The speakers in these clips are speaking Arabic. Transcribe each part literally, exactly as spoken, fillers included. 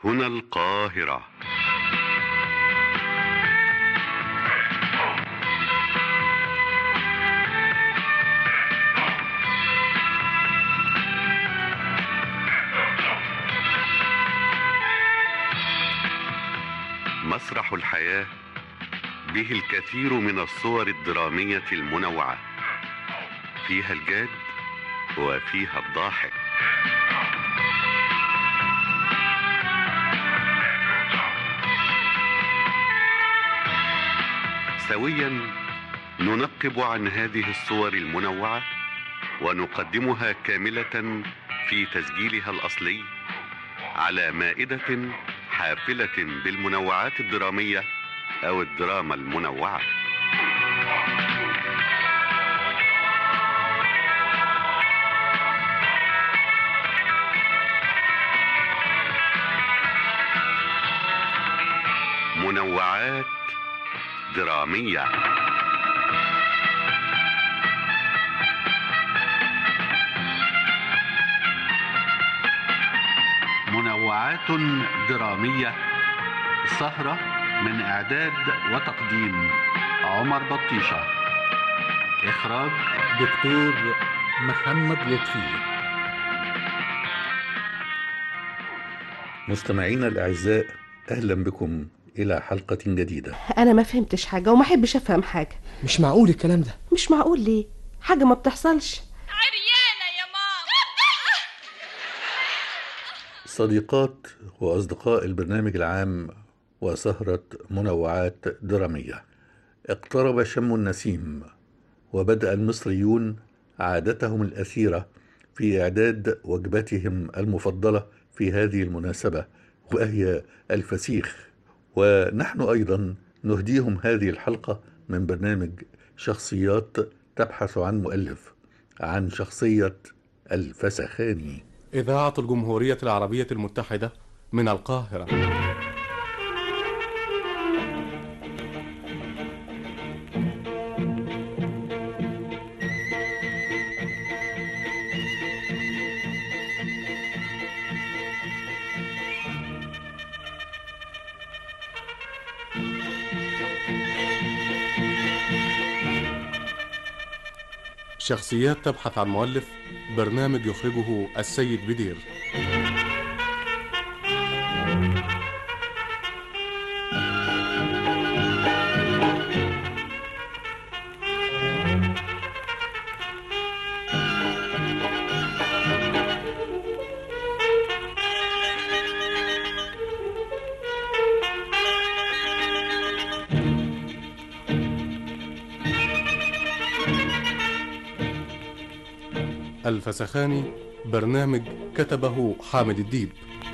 هنا القاهرة. مسرح الحياة به الكثير من الصور الدرامية المنوعة، فيها الجاد وفيها الضاحك. سويا ننقب عن هذه الصور المنوعة ونقدمها كاملة في تسجيلها الأصلي على مائدة حافلة بالمنوعات الدرامية أو الدراما المنوعة. منوعات درامية. منوعات درامية، سهرة من إعداد وتقديم عمر بطيشة، إخراج دكتور محمد لطفي. مستمعينا الأعزاء، أهلا بكم إلى حلقة جديدة. أنا ما فهمتش حاجة وما أحبش أفهم حاجة. مش معقول الكلام ده. مش معقول ليه؟ حاجة ما بتحصلش. عريانة يا ماما. صديقات وأصدقاء البرنامج العام وسهرة منوعات درامية، اقترب شم النسيم وبدأ المصريون عادتهم الأثيرة في إعداد وجبتهم المفضلة في هذه المناسبة، وهي الفسيخ. ونحن أيضا نهديهم هذه الحلقة من برنامج شخصيات تبحث عن مؤلف، عن شخصية الفسخاني. إذاعة الجمهورية العربية المتحدة من القاهرة. شخصيات تبحث عن مؤلف، برنامج يخرجه السيد بدير. الفسخاني، برنامج كتبه حامد الديب.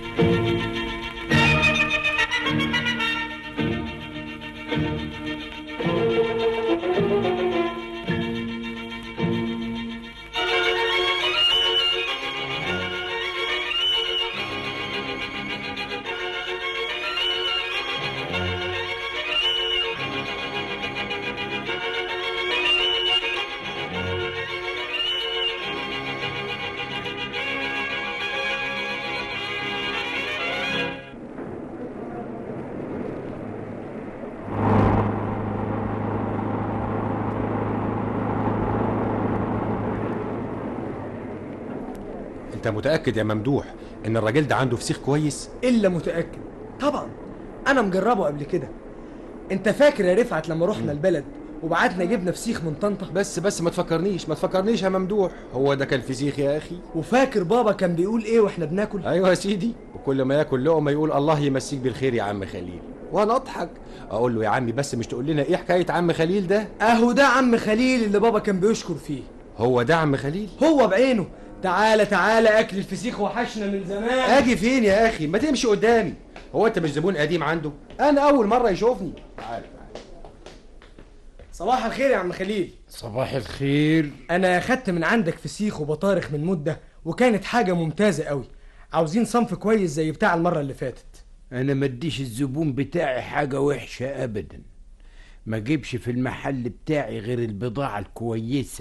انت متأكد يا ممدوح ان الراجل ده عنده فسيخ كويس؟ الا متأكد طبعا، انا مجربه قبل كده. انت فاكر يا رفعت لما رحنا البلد وبعتنا جبنا فسيخ من طنطا؟ بس بس ما تفكرنيش ما تفكرنيش يا ممدوح، هو ده كان فسيخ يا اخي. وفاكر بابا كان بيقول ايه واحنا بناكل؟ ايوه يا سيدي، وكل ما ياكل لقمه يقول الله يمسيك بالخير يا عم خليل، وانا اضحك اقول له يا عمي بس مش تقول لنا ايه حكايه عم خليل ده؟ اهو ده عم خليل اللي بابا كان بيشكر فيه. هو ده عم خليل؟ هو بعينه. تعالى تعالى، اكل الفسيخ وحشنا من زمان. اجي فين يا اخي؟ ما تمشي قدامي، هو انت مش زبون قديم عنده؟ انا اول مره يشوفني. تعالى تعالى. صباح الخير يا عم خليل. صباح الخير. انا اخدت من عندك فسيخ وبطارخ من مده وكانت حاجه ممتازه قوي. عاوزين صنف كويس زي بتاع المره اللي فاتت. انا ما اديش الزبون بتاعي حاجه وحشه ابدا، ما جيبش في المحل بتاعي غير البضاعه الكويسه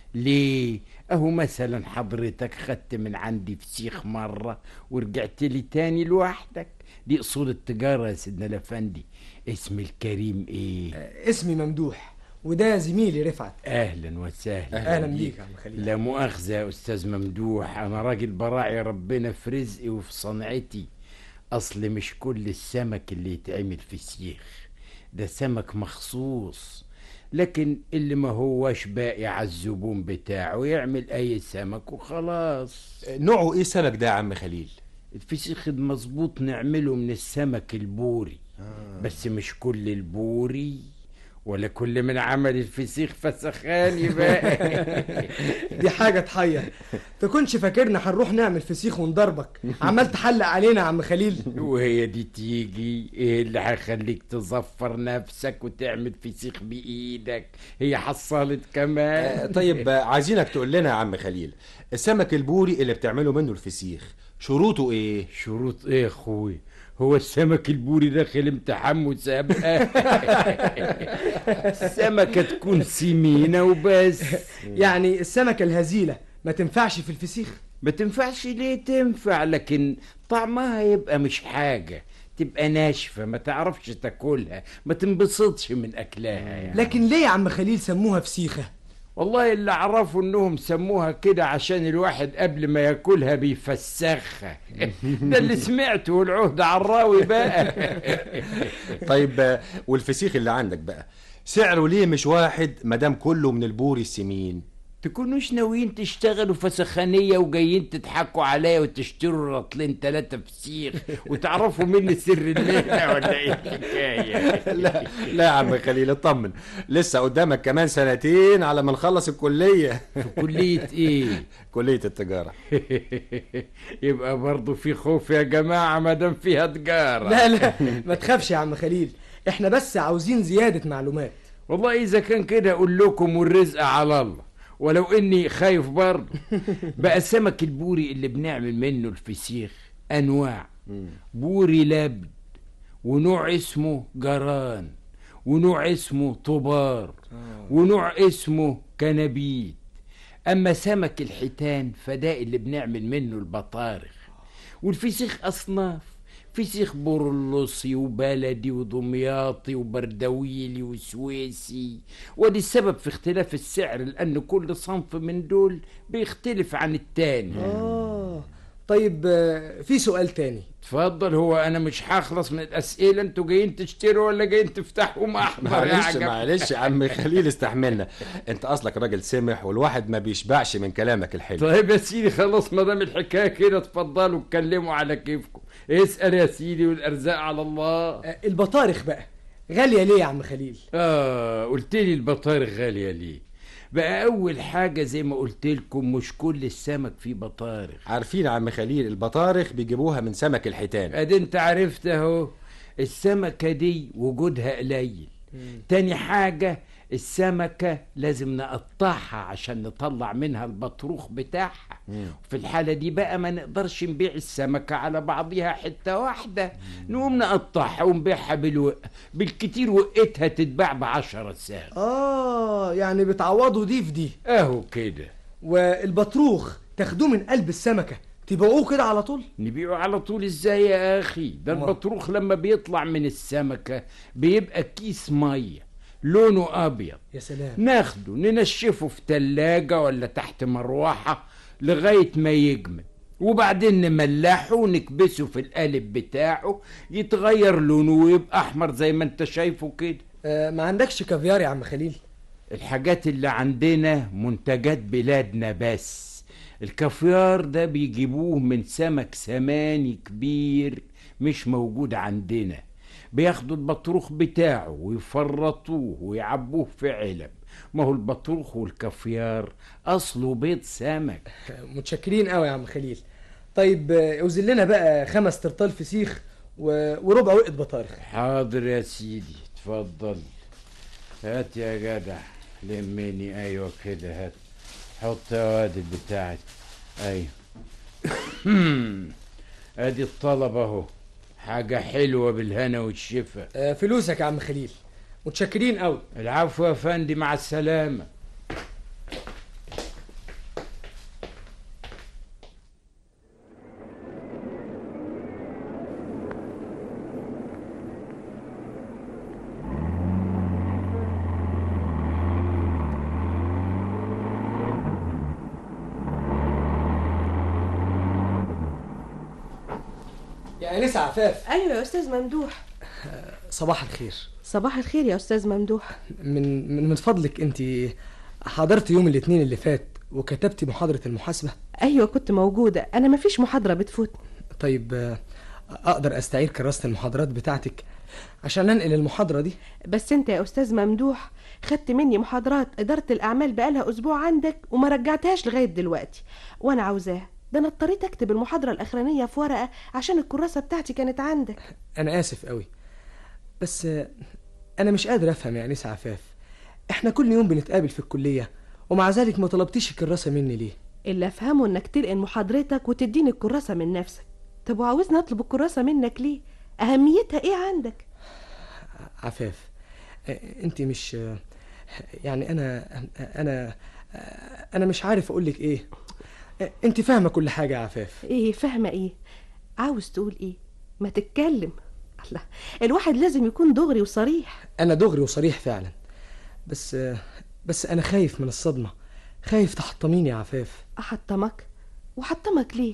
ليه؟ اهو مثلا حضرتك خدت من عندي فسيخ مرة ورجعت لي تاني لوحدك. دي اصول التجارة يا سيدنا الافندي. اسم الكريم ايه؟ آه، اسمي ممدوح، وده زميلي رفعت. اهلا وسهلا. اهلا بيك يا عم خليل. لا مؤاخذة يا استاذ ممدوح، انا راجل براعي ربنا في رزقي وفي صنعتي. اصل مش كل السمك اللي يتعمل فسيخ، ده سمك مخصوص. لكن اللي ما هوش باقي على الزبون بتاعه يعمل اي سمك وخلاص. نوعه ايه السمك ده يا عم خليل؟ الفسيخ المظبوط نعمله من السمك البوري. آه. بس مش كل البوري ولا كل من عمل الفسيخ فسخاني بقى. دي حاجة تحير. تكونش فاكرنا هنروح نعمل فسيخ وندربك عمال تحلق علينا يا عم خليل. وهي دي تيجي ايه اللي هيخليك تظفر نفسك وتعمل فسيخ بايدك؟ هي حصلت كمان. آه طيب آه عايزينك تقول لنا يا عم خليل، السمك البوري اللي بتعمله منه الفسيخ شروطه ايه؟ شروط ايه يا اخوي؟ هو السمك البوري داخل امتحان مسابقة؟ السمكة تكون سمينة وبس. يعني السمكة الهزيلة ما تنفعش في الفسيخ؟ ما تنفعش ليه؟ تنفع، لكن طعمها يبقى مش حاجة، تبقى ناشفة ما تعرفش تاكلها، ما تنبسطش من اكلها يعني. لكن ليه يا عم خليل سموها فسيخة؟ والله اللي اعرفه انهم سموها كده عشان الواحد قبل ما ياكلها بيفسخها. ده اللي سمعته، والعهد عالراوي بقى. طيب والفسيخ اللي عندك بقى سعره ليه مش واحد مدام كله من البوري السمين؟ تكونوش ناويين تشتغلوا فسخانية وجايين تضحكوا عليا وتشتروا رطلين تلاتة فسيخ وتعرفوا مني سر المهنة ولا ايه الحكاية؟ لا لا يا عم خليل اطمن، لسه قدامك كمان سنتين على ما نخلص الكلية. في كلية ايه؟ كلية التجارة. يبقى برضو في خوف يا جماعة مادام فيها تجارة. لا لا ما تخافش يا عم خليل، احنا بس عاوزين زيادة معلومات. والله اذا كان كده اقول لكم والرزق على الله، ولو اني خايف برضه. بقى السمك البوري اللي بنعمل منه الفسيخ انواع. بوري لبن، ونوع اسمه جران، ونوع اسمه طبار، ونوع اسمه كنبيت. اما سمك الحيتان فده اللي بنعمل منه البطارخ. والفسيخ اصناف، فسيخ برلصي وبلدي ودمياطي وبردويلي وسويسي. ودي السبب في اختلاف السعر، لأن كل صنف من دول بيختلف عن التاني. آه طيب في سؤال تاني. اتفضل. هو أنا مش هخلص من الأسئلة؟ انتوا جايين تشتروا ولا جايين تفتحوا محضر؟ معلش معلش يا عم خليل استحملنا، انت اصلك راجل سمح والواحد ما بيشبعش من كلامك الحلو. طيب يا سيدي خلاص، ما دام الحكاية كده اتفضلوا اتكلموا على كيفكم. اسأل يا سيدي والأرزاق على الله. البطارخ بقى غالية ليه يا عم خليل؟ آه قلت لي البطارخ غالية ليه؟ بقى أول حاجة زي ما قلت لكم مش كل السمك فيه بطارخ. عارفين يا عم خليل البطارخ بيجيبوها من سمك الحيتان. ادي انت عرفت اهو. السمكة دي وجودها قليل. تاني حاجة السمكة لازم نقطعها عشان نطلع منها البطروخ بتاعها. في الحالة دي بقى ما نقدرش نبيع السمكة على بعضها حتة واحدة، نقوم نقطعها ونبيعها بالوقة، بالكتير وقتها تتباع بعشرة ساغ. آه يعني بتعوضوا دي في دي. اهو كده. والبطروخ تاخدوه من قلب السمكة تبيعوه كده على طول؟ نبيعه على طول ازاي يا اخي؟ ده البطروخ لما بيطلع من السمكة بيبقى كيس مية لونه ابيض. يا سلام. ناخده ننشفه في تلاجة ولا تحت مروحة لغاية ما يجمد، وبعدين نملحه ونكبسه في القالب بتاعه يتغير لونه ويبقى احمر زي ما انت شايفه كده. آه ما عندكش كافيار يا عم خليل؟ الحاجات اللي عندنا منتجات بلادنا بس. الكافيار ده بيجيبوه من سمك سماني كبير مش موجود عندنا. بياخدوا البطروخ بتاعه ويفرطوه ويعبوه في علب. ما هو البطروخ والكافيار اصله بيض سمك. متشكرين قوي يا عم خليل. طيب اوزن لنا بقى خمس ترطال فسيخ و... وربع وقت بطارخ. حاضر يا سيدي اتفضل. هات يا جدع لمني. ايوه كده هات. حط وادي بتاعك. ايوه. ادي الطلب اهو، حاجة حلوة بالهنا والشفا. آه فلوسك يا عم خليل. متشكرين قوي. العفو يا فندي، مع السلامة. يا انسه عفاف. ايوه يا استاذ ممدوح. صباح الخير. صباح الخير يا استاذ ممدوح. من من من فضلك انت حضرت يوم الاثنين اللي فات وكتبتي محاضره المحاسبه؟ ايوه كنت موجوده، انا مفيش محاضره بتفوت. طيب اقدر استعير كراسه المحاضرات بتاعتك عشان انقل المحاضره دي؟ بس انت يا استاذ ممدوح خدت مني محاضرات اداره الاعمال بقالها اسبوع عندك وما رجعتهاش لغايه دلوقتي، وانا عاوزاها. ده انا اضطريت اكتب المحاضره الاخرانيه في ورقه عشان الكراسه بتاعتي كانت عندك. انا اسف قوي، بس انا مش قادر افهم يا انسه عفاف. احنا كل يوم بنتقابل في الكليه ومع ذلك ما طلبتيش الكراسه مني ليه؟ اللي افهمه انك تلقن محاضرتك وتديني الكراسه من نفسك. طب وعاوزني اطلب الكراسه منك ليه؟ اهميتها ايه عندك؟ عفاف انت مش يعني انا انا انا مش عارف اقولك ايه. انت فاهمه كل حاجه يا عفاف. ايه فاهمه ايه؟ عاوز تقول ايه؟ ما تتكلم. الله، الواحد لازم يكون دغري وصريح. انا دغري وصريح فعلا، بس بس انا خايف من الصدمه، خايف تحطميني يا عفاف. احطمك؟ وحطمك ليه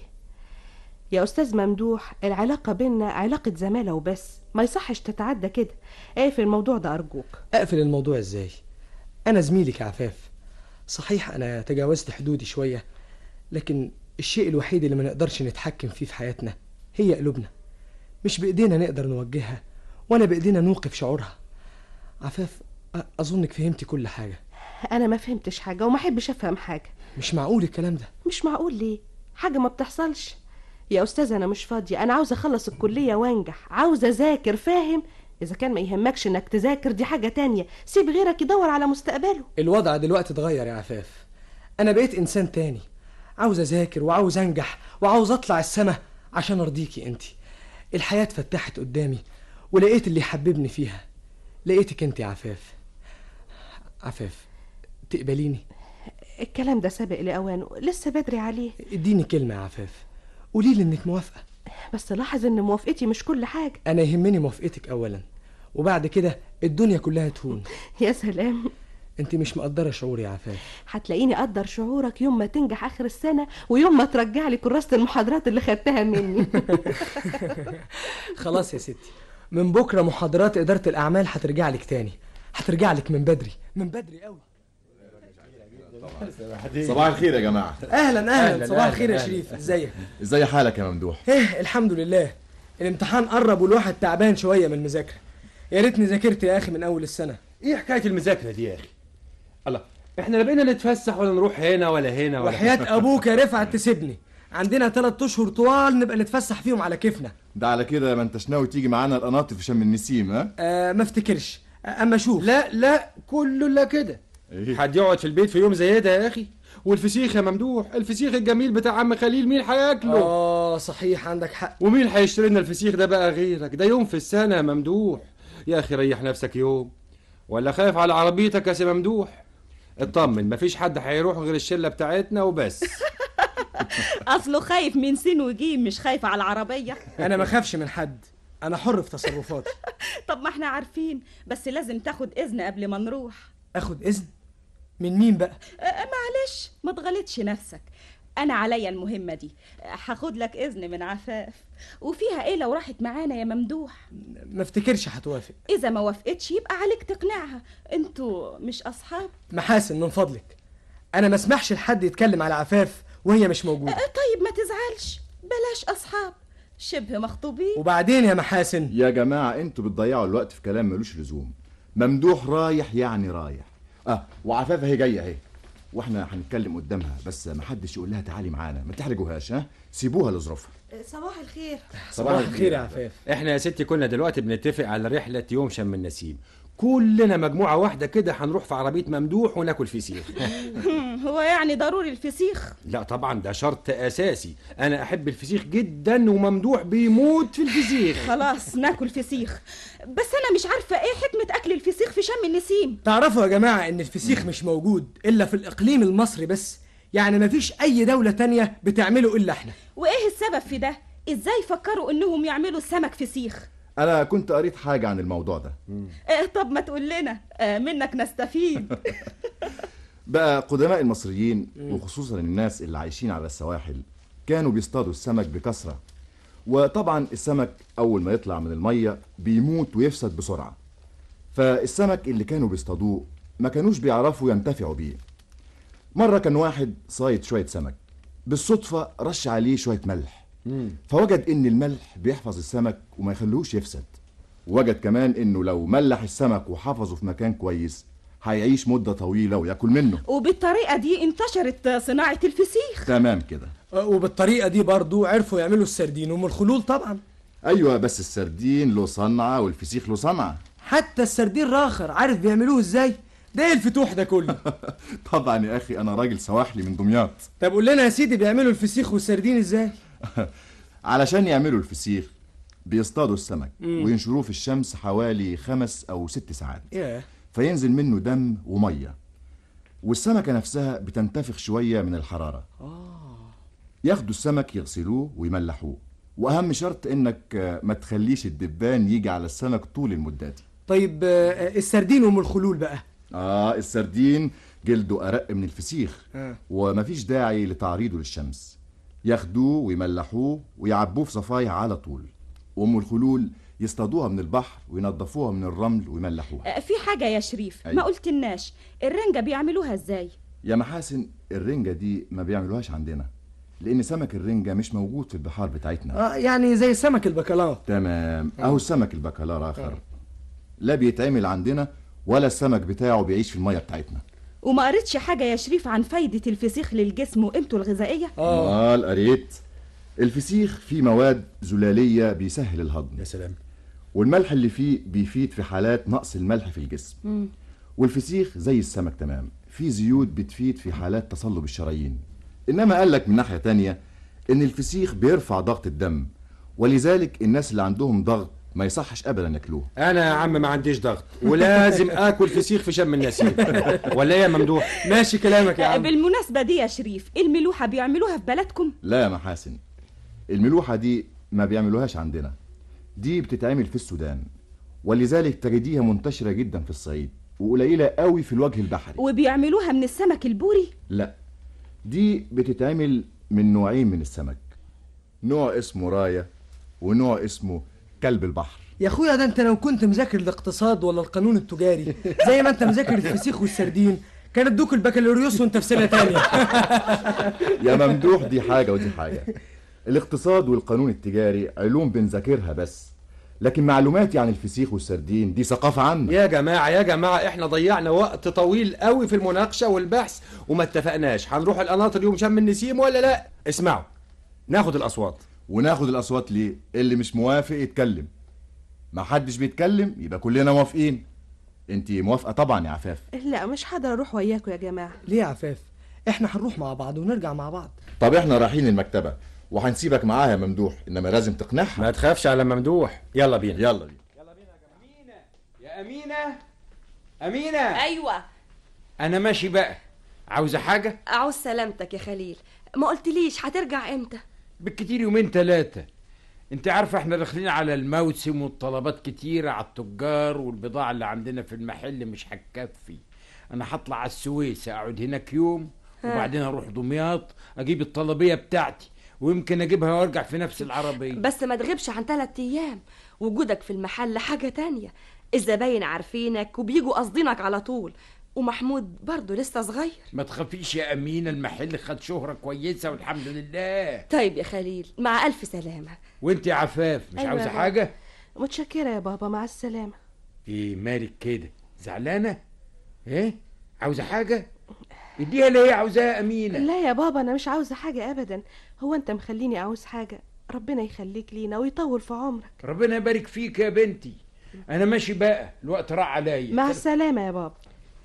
يا استاذ ممدوح؟ العلاقه بينا علاقه زماله وبس، ما يصحش تتعدى كده. اقفل الموضوع ده ارجوك. اقفل الموضوع ازاي؟ انا زميلك يا عفاف. صحيح انا تجاوزت حدودي شويه، لكن الشيء الوحيد اللي ما نقدرش نتحكم فيه في حياتنا هي قلوبنا. مش بايدينا نقدر نوجهها ولا بايدينا نوقف شعورها. عفاف اظنك فهمتي كل حاجه. انا ما فهمتش حاجه وما احبش افهم حاجه. مش معقول الكلام ده. مش معقول ليه؟ حاجه ما بتحصلش يا استاذ. انا مش فاضيه، انا عاوزه اخلص الكليه وانجح، عاوزه اذاكر، فاهم؟ اذا كان ما يهمكش انك تذاكر دي حاجه تانية، سيب غيرك يدور على مستقبله. الوضع دلوقتي اتغير يا عفاف، انا بقيت انسان تاني، عاوز اذاكر وعاوز انجح وعاوز اطلع السما عشان ارضيكي انت. الحياه اتفتحت قدامي ولقيت اللي يحببني فيها، لقيتك انت يا عفاف. عفاف تقبليني؟ الكلام ده سابق لاوانه، لسه بدري عليه. اديني كلمه يا عفاف، قولي لي انك موافقه. بس لاحظ ان موافقتي مش كل حاجه. انا يهمني موافقتك اولا، وبعد كده الدنيا كلها تهون. يا سلام، انت مش مقدره شعوري يا عفاف. هتلاقيني اقدر شعورك يوم ما تنجح اخر السنه ويوم ما ترجع لي كراسه المحاضرات اللي خدتها مني. خلاص يا ستي، من بكره محاضرات اداره الاعمال هترجع لك تاني، هترجع لك من بدري، من بدري قوي. صباح الخير يا جماعه. اهلا اهلا, أهلاً صباح الخير يا شريف. ازيك؟ ازاي حالك يا ممدوح؟ ايه الحمد لله. الامتحان قرب والواحد تعبان شويه من المذاكره. يا ريتني ذاكرت يا اخي من اول السنه. ايه حكايه المذاكره دي يا اخي؟ الله، احنا لا بقينا نتفسح ولا نروح هنا ولا هنا ولا وحياه ابوك يا رفعت تسيبني، عندنا ثلاث اشهر طوال نبقى نتفسح فيهم على كيفنا. ده على كده ما انتش ناوي تيجي معانا القناطر في شم النسيم؟ ها آه ما افتكرش، اما شوف. لا لا كله لا كده. إيه؟ حد يقعد في البيت في يوم زي ده يا اخي؟ والفسيخ يا ممدوح، الفسيخ الجميل بتاع عم خليل مين هياكله؟ اه صحيح عندك حق. ومين هيشتري لنا الفسيخ ده بقى غيرك؟ ده يوم في السنه يا ممدوح. يا اخي ريح نفسك يوم، ولا خايف على عربيتك يا سي ممدوح؟ اطمن، مفيش حد هيروح غير الشله بتاعتنا وبس. اصله خايف من سين وجيم، مش خايف على العربيه. انا ما خافش من حد، انا حر في تصرفاتي. طب ما احنا عارفين، بس لازم تاخد اذن قبل ما نروح. اخد اذن من مين بقى؟ أه معلش ما تغلطش نفسك، انا عليا المهمه دي. هاخد لك اذن من عفاف، وفيها ايه لو راحت معانا يا ممدوح؟ ما افتكرش هتوافق. اذا ما وافقتش يبقى عليك تقنعها، انتوا مش اصحاب؟ محاسن من فضلك، انا ما اسمحش لحد يتكلم على عفاف وهي مش موجوده. أه طيب ما تزعلش، بلاش اصحاب، شبه مخطوبين. وبعدين يا محاسن يا جماعه انتوا بتضيعوا الوقت في كلام ملوش لزوم. ممدوح رايح يعني رايح، اه وعفاف اهي جايه اهي، واحنا هنتكلم قدامها، بس ما حدش يقول لها تعالي معانا، ما تحرجوهاش، ها سيبوها لظروفها. صباح الخير. صباح الخير يا عفاف. احنا يا ستي كنا دلوقتي بنتفق على رحله يوم شم النسيم، كلنا مجموعه واحده كده هنروح في عربيه ممدوح وناكل فسيخ. هو يعني ضروري الفسيخ؟ لا طبعا ده شرط اساسي، انا احب الفسيخ جدا وممدوح بيموت في الفسيخ. خلاص ناكل فسيخ، بس انا مش عارفه ايه حكمه اكل الفسيخ في شم النسيم. تعرفوا يا جماعه ان الفسيخ مش موجود الا في الاقليم المصري بس، يعني مفيش اي دوله تانية بتعمله الا احنا. وايه السبب في ده؟ ازاي فكروا انهم يعملوا السمك فسيخ؟ انا كنت قريت حاجه عن الموضوع ده. آه طب ما تقول لنا، آه منك نستفيد. بقى قدماء المصريين وخصوصا الناس اللي عايشين على السواحل كانوا بيصطادوا السمك بكثره، وطبعا السمك اول ما يطلع من الميه بيموت ويفسد بسرعه. فالسمك اللي كانوا بيصطادوه ما كانوش بيعرفوا ينتفعوا بيه. مره كان واحد صايد شويه سمك، بالصدفه رش عليه شويه ملح، فوجد ان الملح بيحفظ السمك وما يخلوش يفسد. وجد كمان انه لو ملح السمك وحفظه في مكان كويس هيعيش مده طويله وياكل منه. وبالطريقه دي انتشرت صناعه الفسيخ. تمام كده. وبالطريقه دي برضو عرفوا يعملوا السردين ام الخلول طبعا. ايوه بس السردين له صنعه والفسيخ له صنعه. حتى السردين راخر عارف بيعملوه ازاي؟ ده ايه الفتوح ده كله؟ طبعا يا اخي انا راجل سواحلي من دمياط. طب قول لنا يا سيدي بيعملوا الفسيخ والسردين ازاي؟ علشان يعملوا الفسيخ بيصطادوا السمك مم. وينشروه في الشمس حوالي خمس او ست ساعات. yeah. فينزل منه دم وميه، والسمكه نفسها بتنتفخ شويه من الحراره. آه. ياخدوا السمك يغسلوه ويملحوه، واهم شرط انك ما تخليش الدبان يجي على السمك طول المده دي. طيب السردين ام الخلول بقى؟ اه السردين جلده ارق من الفسيخ آه. ومفيش داعي لتعريضه للشمس. ياخدوه ويملحوه ويعبوه في صفايح على طول. وام الخلول يصطادوها من البحر وينضفوها من الرمل ويملحوها. في حاجه يا شريف أيوة. ما قلتلناش الرنجه بيعملوها ازاي؟ يا محاسن الرنجه دي ما بيعملوهاش عندنا، لان سمك الرنجه مش موجود في البحار بتاعتنا. اه يعني زي سمك البكالار. تمام. اهو سمك البكالار اخر آه. لا بيتعمل عندنا ولا السمك بتاعه بيعيش في الميه بتاعتنا. وما قريتش حاجه يا شريف عن فايده الفسيخ للجسم وقيمته الغذائيه؟ اه اه قريت. الفسيخ فيه مواد زلاليه بيسهل الهضم. يا سلام. والملح اللي فيه بيفيد في حالات نقص الملح في الجسم. مم. والفسيخ زي السمك تمام، فيه زيوت بتفيد في حالات تصلب الشرايين. انما قالك من ناحيه تانية ان الفسيخ بيرفع ضغط الدم، ولذلك الناس اللي عندهم ضغط ما يصحش ابدا ياكلوه. انا يا عم ما عنديش ضغط ولازم اكل فسيخ في شم النسيم. ولا ايه يا ممدوح؟ ماشي كلامك يا عم. بالمناسبه دي يا شريف الملوحه بيعملوها في بلدكم؟ لا يا محاسن، الملوحه دي ما بيعملوهاش عندنا، دي بتتعمل في السودان، ولذلك تجديها منتشره جدا في الصعيد وقليله قوي في الوجه البحري. وبيعملوها من السمك البوري؟ لا، دي بتتعمل من نوعين من السمك، نوع اسمه رايه ونوع اسمه كلب البحر. يا اخويا ده انت لو كنت مذاكر الاقتصاد ولا القانون التجاري زي ما انت مذاكر الفسيخ والسردين كان ادوك البكالوريوس وانت في سنه تانية. يا ممدوح دي حاجه ودي حاجه. الاقتصاد والقانون التجاري علوم بنذاكرها بس، لكن معلوماتي عن الفسيخ والسردين دي ثقافه عامه. يا جماعه يا جماعه احنا ضيعنا وقت طويل قوي في المناقشه والبحث وما اتفقناش هنروح القناطر يوم شم النسيم ولا لا. اسمعوا ناخد الاصوات. وناخد الاصوات ليه؟ اللي مش موافق يتكلم. ما حدش بيتكلم يبقى كلنا موافقين. انت موافقه طبعا يا عفاف؟ لا مش هقدر اروح وياكم يا جماعه. ليه يا عفاف؟ احنا هنروح مع بعض ونرجع مع بعض. طب احنا رايحين المكتبه وهنسيبك معاها يا ممدوح، انما لازم تقنعها. ما تخافش على ممدوح. يلا بينا يلا بينا يلا بينا يا جماعه. يا امينه امينه. ايوه انا ماشي بقى. عاوزه حاجه؟ اعوز سلامتك يا خليل. ما قلتليش هترجع امتى؟ بالكتير يومين ثلاثه. انت عارفه احنا داخلين على الموسم والطلبات كتيره على التجار والبضاعه اللي عندنا في المحل مش هتكفي. انا هطلع على السويس اقعد هناك يوم وبعدين اروح دمياط اجيب الطلبيه بتاعتي ويمكن اجيبها وارجع في نفس العربيه. بس ما تغيبش عن ثلاث ايام. وجودك في المحل حاجه تانية. الزباين عارفينك وبيجوا قاصدينك على طول. ومحمود برضه لسه صغير. ما تخافيش يا امينه المحل خد شهره كويسه والحمد لله. طيب يا خليل مع الف سلامه. وانت يا عفاف مش أيوة عاوزه حاجه؟ متشكره يا بابا مع السلامه. ايه مالك كده زعلانه؟ ايه عاوزه حاجه؟ اديها ليه عاوزاها امينه؟ لا يا بابا انا مش عاوزه حاجه ابدا. هو انت مخليني عاوز حاجه؟ ربنا يخليك لينا ويطول في عمرك. ربنا يبارك فيك يا بنتي. انا ماشي بقى الوقت راح عليا. مع السلامه يا بابا.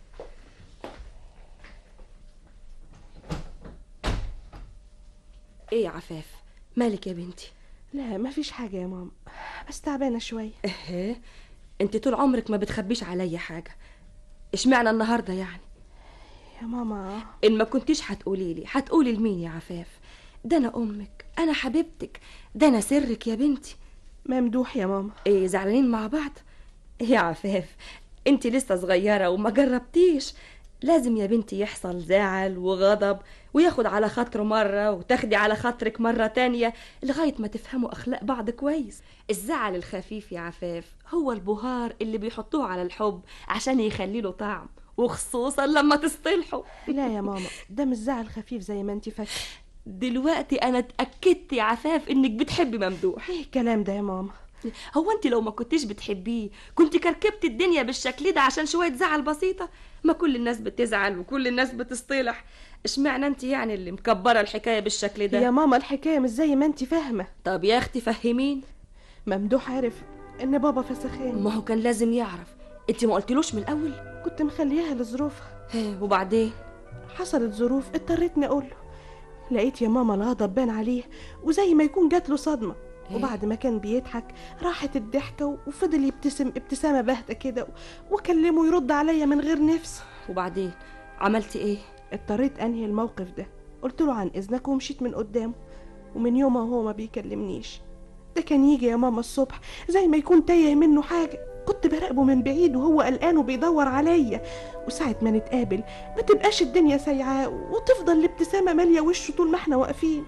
ايه يا عفاف مالك يا بنتي؟ لا مفيش حاجه يا ماما بس تعبانه شويه. ايه انت طول عمرك ما بتخبيش عليا حاجه. اشمعنى النهارده يعني؟ يا ماما ان ما كنتيش هتقولي لي هتقولي لمين يا عفاف؟ ده انا امك انا حبيبتك ده انا سرك يا بنتي. ممدوح يا ماما. ايه زعلانين مع بعض؟ يا عفاف انت لسه صغيره وما جربتيش. لازم يا بنتي يحصل زعل وغضب وياخد على خاطره مرة وتاخدي على خاطرك مرة تانية لغاية ما تفهموا أخلاق بعض كويس. الزعل الخفيف يا عفاف هو البهار اللي بيحطوه على الحب عشان يخلي له طعم، وخصوصا لما تصطلحوا. لا يا ماما، ده مش زعل خفيف زي ما انت فاكره. دلوقتي أنا اتأكدت يا عفاف إنك بتحبي ممدوح. ايه الكلام ده يا ماما؟ هو انت لو ما كنتش بتحبيه كنت كركبت الدنيا بالشكل ده عشان شوية زعل بسيطة؟ ما كل الناس بتزعل وكل الناس بتصطلح، اشمعنى انت يعني اللي مكبرة الحكاية بالشكل ده؟ يا ماما الحكاية مش زي ما انت فاهمة. طب يا اختي فهمين. ممدوح عارف ان بابا فسخان. ما هو كان لازم يعرف، انت ما قلتلوش من الاول؟ كنت مخليها لظروفها. وبعدين حصلت ظروف اضطريتني اقول له. لقيت يا ماما الغضب بان عليه وزي ما يكون جات له صدمة. وبعد ما كان بيضحك راحت الضحكة وفضل يبتسم ابتسامة باهتة كده وكلمه يرد عليا من غير نفس. وبعدين عملتي ايه؟ اضطريت انهي الموقف ده، قلت له عن اذنك ومشيت من قدامه. ومن يومها هو ما بيكلمنيش. ده كان يجي يا ماما الصبح زي ما يكون تايه منه حاجة، كنت براقبه من بعيد وهو قلقان وبيدور عليا. وساعة ما نتقابل ما تبقاش الدنيا سايعاه وتفضل الابتسامة مالية وشه طول ما احنا واقفين.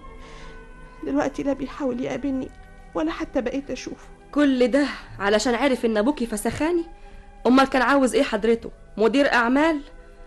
دلوقتي لا بيحاول يقابلني ولا حتى بقيت اشوفه. كل ده علشان عرف ان ابوكي فسخاني؟ امال كان عاوز ايه حضرته؟ مدير اعمال؟